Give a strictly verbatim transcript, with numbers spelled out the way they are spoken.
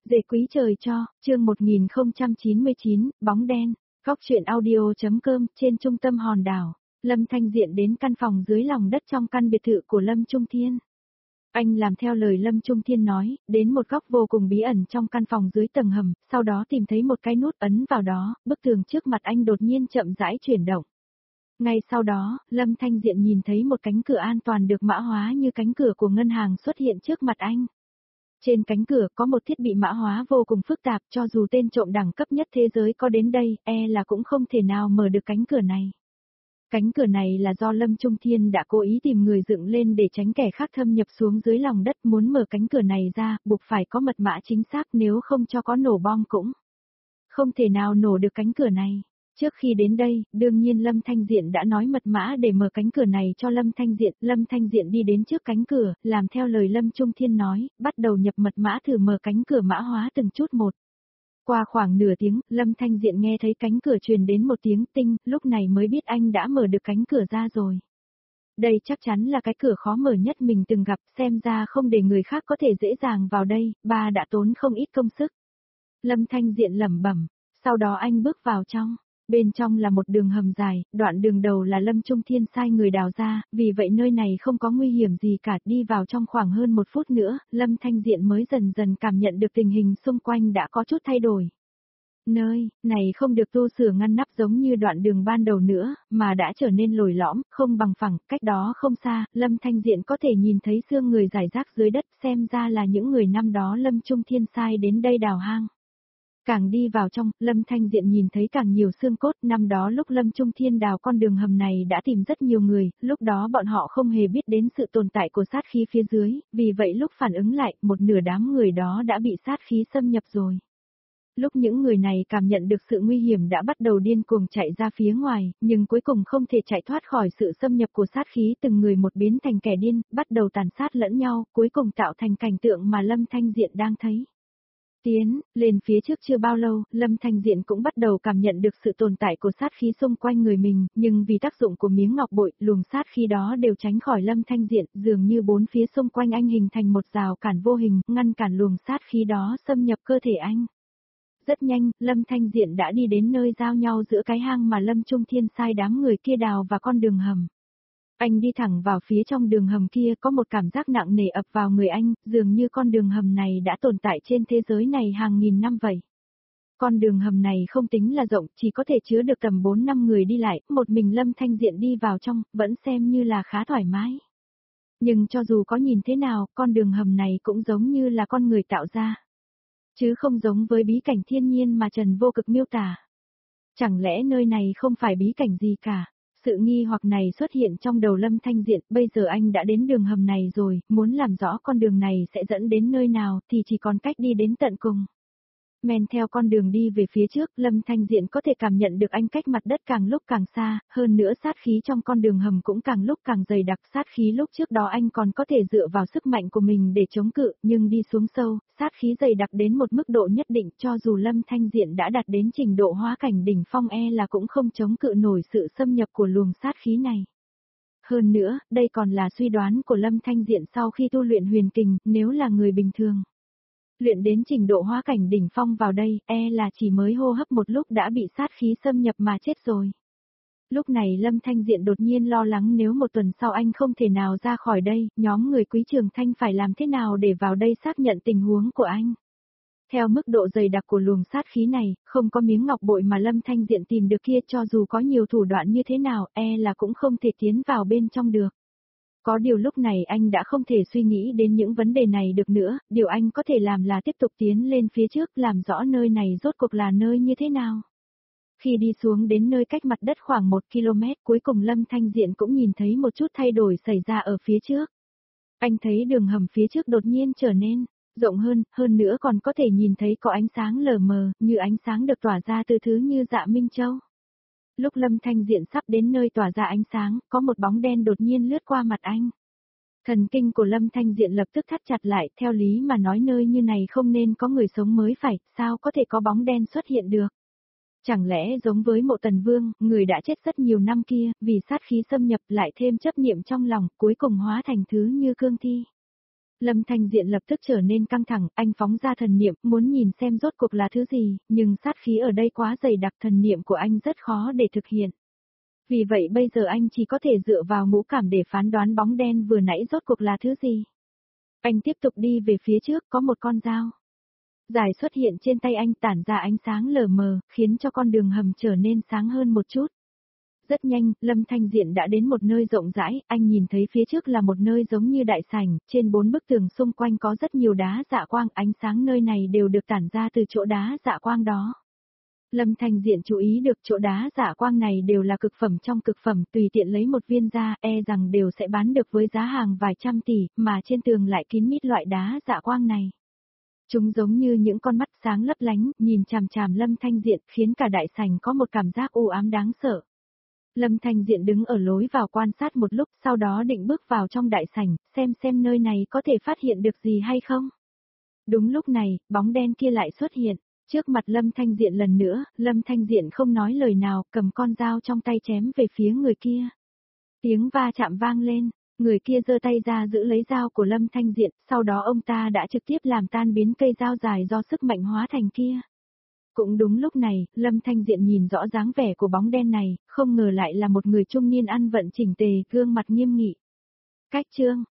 Dề quý trời cho, chương một nghìn không trăm chín mươi chín, bóng đen, góc truyện audio.com, trên trung tâm hòn đảo, Lâm Thanh Diện đến căn phòng dưới lòng đất trong căn biệt thự của Lâm Trung Thiên. Anh làm theo lời Lâm Trung Thiên nói, đến một góc vô cùng bí ẩn trong căn phòng dưới tầng hầm, sau đó tìm thấy một cái nút ấn vào đó, bức tường trước mặt anh đột nhiên chậm rãi chuyển động. Ngay sau đó, Lâm Thanh Diện nhìn thấy một cánh cửa an toàn được mã hóa như cánh cửa của ngân hàng xuất hiện trước mặt anh. Trên cánh cửa có một thiết bị mã hóa vô cùng phức tạp, cho dù tên trộm đẳng cấp nhất thế giới có đến đây, e là cũng không thể nào mở được cánh cửa này. Cánh cửa này là do Lâm Trung Thiên đã cố ý tìm người dựng lên để tránh kẻ khác thâm nhập xuống dưới lòng đất, muốn mở cánh cửa này ra, buộc phải có mật mã chính xác, nếu không cho có nổ bom cũng không thể nào nổ được cánh cửa này. Trước khi đến đây, đương nhiên Lâm Thanh Diện đã nói mật mã để mở cánh cửa này cho Lâm Thanh Diện. Lâm Thanh Diện đi đến trước cánh cửa, làm theo lời Lâm Trung Thiên nói, bắt đầu nhập mật mã thử mở cánh cửa mã hóa từng chút một. Qua khoảng nửa tiếng, Lâm Thanh Diện nghe thấy cánh cửa truyền đến một tiếng tinh, lúc này mới biết anh đã mở được cánh cửa ra rồi. Đây chắc chắn là cái cửa khó mở nhất mình từng gặp, xem ra không để người khác có thể dễ dàng vào đây, ba đã tốn không ít công sức. Lâm Thanh Diện lẩm bẩm, sau đó anh bước vào trong. Bên trong là một đường hầm dài, đoạn đường đầu là Lâm Trung Thiên sai người đào ra, vì vậy nơi này không có nguy hiểm gì cả. Đi vào trong khoảng hơn một phút nữa, Lâm Thanh Diện mới dần dần cảm nhận được tình hình xung quanh đã có chút thay đổi. Nơi này không được tu sửa ngăn nắp giống như đoạn đường ban đầu nữa, mà đã trở nên lồi lõm, không bằng phẳng. Cách đó không xa, Lâm Thanh Diện có thể nhìn thấy xương người rải rác dưới đất, xem ra là những người năm đó Lâm Trung Thiên sai đến đây đào hang. Càng đi vào trong, Lâm Thanh Diện nhìn thấy càng nhiều xương cốt, năm đó lúc Lâm Trung Thiên đào con đường hầm này đã tìm rất nhiều người, lúc đó bọn họ không hề biết đến sự tồn tại của sát khí phía dưới, vì vậy lúc phản ứng lại, một nửa đám người đó đã bị sát khí xâm nhập rồi. Lúc những người này cảm nhận được sự nguy hiểm đã bắt đầu điên cuồng chạy ra phía ngoài, nhưng cuối cùng không thể chạy thoát khỏi sự xâm nhập của sát khí, từng người một biến thành kẻ điên, bắt đầu tàn sát lẫn nhau, cuối cùng tạo thành cảnh tượng mà Lâm Thanh Diện đang thấy. Tiến lên phía trước chưa bao lâu, Lâm Thanh Diện cũng bắt đầu cảm nhận được sự tồn tại của sát khí xung quanh người mình, nhưng vì tác dụng của miếng ngọc bội, luồng sát khí đó đều tránh khỏi Lâm Thanh Diện, dường như bốn phía xung quanh anh hình thành một rào cản vô hình, ngăn cản luồng sát khí đó xâm nhập cơ thể anh. Rất nhanh, Lâm Thanh Diện đã đi đến nơi giao nhau giữa cái hang mà Lâm Trung Thiên sai đám người kia đào và con đường hầm. Anh đi thẳng vào phía trong đường hầm kia, có một cảm giác nặng nề ập vào người anh, dường như con đường hầm này đã tồn tại trên thế giới này hàng nghìn năm vậy. Con đường hầm này không tính là rộng, chỉ có thể chứa được tầm bốn năm người đi lại, một mình Lâm Thanh Diện đi vào trong, vẫn xem như là khá thoải mái. Nhưng cho dù có nhìn thế nào, con đường hầm này cũng giống như là con người tạo ra. Chứ không giống với bí cảnh thiên nhiên mà Trần Vô Cực miêu tả. Chẳng lẽ nơi này không phải bí cảnh gì cả? Sự nghi hoặc này xuất hiện trong đầu Lâm Thanh Diện, bây giờ anh đã đến đường hầm này rồi, muốn làm rõ con đường này sẽ dẫn đến nơi nào thì chỉ còn cách đi đến tận cùng. Men theo con đường đi về phía trước, Lâm Thanh Diện có thể cảm nhận được anh cách mặt đất càng lúc càng xa, hơn nữa sát khí trong con đường hầm cũng càng lúc càng dày đặc. Sát khí lúc trước đó anh còn có thể dựa vào sức mạnh của mình để chống cự, nhưng đi xuống sâu, sát khí dày đặc đến một mức độ nhất định, cho dù Lâm Thanh Diện đã đạt đến trình độ hóa cảnh đỉnh phong e là cũng không chống cự nổi sự xâm nhập của luồng sát khí này. Hơn nữa, đây còn là suy đoán của Lâm Thanh Diện sau khi tu luyện huyền kình, nếu là người bình thường luyện đến trình độ hóa cảnh đỉnh phong vào đây, e là chỉ mới hô hấp một lúc đã bị sát khí xâm nhập mà chết rồi. Lúc này Lâm Thanh Diện đột nhiên lo lắng nếu một tuần sau anh không thể nào ra khỏi đây, nhóm người Quý Trường Thanh phải làm thế nào để vào đây xác nhận tình huống của anh. Theo mức độ dày đặc của luồng sát khí này, không có miếng ngọc bội mà Lâm Thanh Diện tìm được kia, cho dù có nhiều thủ đoạn như thế nào, e là cũng không thể tiến vào bên trong được. Có điều lúc này anh đã không thể suy nghĩ đến những vấn đề này được nữa, điều anh có thể làm là tiếp tục tiến lên phía trước, làm rõ nơi này rốt cuộc là nơi như thế nào. Khi đi xuống đến nơi cách mặt đất khoảng một ki lô mét, cuối cùng Lâm Thanh Diện cũng nhìn thấy một chút thay đổi xảy ra ở phía trước. Anh thấy đường hầm phía trước đột nhiên trở nên rộng hơn, hơn nữa còn có thể nhìn thấy có ánh sáng lờ mờ, như ánh sáng được tỏa ra từ thứ như Dạ Minh Châu. Lúc Lâm Thanh Diện sắp đến nơi tỏa ra ánh sáng, có một bóng đen đột nhiên lướt qua mặt anh. Thần kinh của Lâm Thanh Diện lập tức thắt chặt lại, theo lý mà nói nơi như này không nên có người sống mới phải, sao có thể có bóng đen xuất hiện được. Chẳng lẽ giống với Mộ Tần Vương, người đã chết rất nhiều năm kia, vì sát khí xâm nhập lại thêm chấp niệm trong lòng, cuối cùng hóa thành thứ như cương thi. Lâm Thanh Diện lập tức trở nên căng thẳng, anh phóng ra thần niệm, muốn nhìn xem rốt cuộc là thứ gì, nhưng sát khí ở đây quá dày đặc, thần niệm của anh rất khó để thực hiện. Vì vậy bây giờ anh chỉ có thể dựa vào ngũ cảm để phán đoán bóng đen vừa nãy rốt cuộc là thứ gì. Anh tiếp tục đi về phía trước, có một con dao dài xuất hiện trên tay anh, tản ra ánh sáng lờ mờ, khiến cho con đường hầm trở nên sáng hơn một chút. Rất nhanh, Lâm Thanh Diện đã đến một nơi rộng rãi, anh nhìn thấy phía trước là một nơi giống như đại sảnh, trên bốn bức tường xung quanh có rất nhiều đá dạ quang, ánh sáng nơi này đều được tản ra từ chỗ đá dạ quang đó. Lâm Thanh Diện chú ý được chỗ đá dạ quang này đều là cực phẩm trong cực phẩm, tùy tiện lấy một viên ra, e rằng đều sẽ bán được với giá hàng vài trăm tỷ, mà trên tường lại kín mít loại đá dạ quang này. Chúng giống như những con mắt sáng lấp lánh, nhìn chằm chằm Lâm Thanh Diện, khiến cả đại sảnh có một cảm giác u ám đáng sợ. Lâm Thanh Diện đứng ở lối vào quan sát một lúc, sau đó định bước vào trong đại sảnh, xem xem nơi này có thể phát hiện được gì hay không. Đúng lúc này, bóng đen kia lại xuất hiện. Trước mặt Lâm Thanh Diện lần nữa, Lâm Thanh Diện không nói lời nào, cầm con dao trong tay chém về phía người kia. Tiếng va chạm vang lên, người kia giơ tay ra giữ lấy dao của Lâm Thanh Diện, sau đó ông ta đã trực tiếp làm tan biến cây dao dài do sức mạnh hóa thành kia. Cũng đúng lúc này, Lâm Thanh Diện nhìn rõ dáng vẻ của bóng đen này, không ngờ lại là một người trung niên ăn vận chỉnh tề, gương mặt nghiêm nghị. Cách chương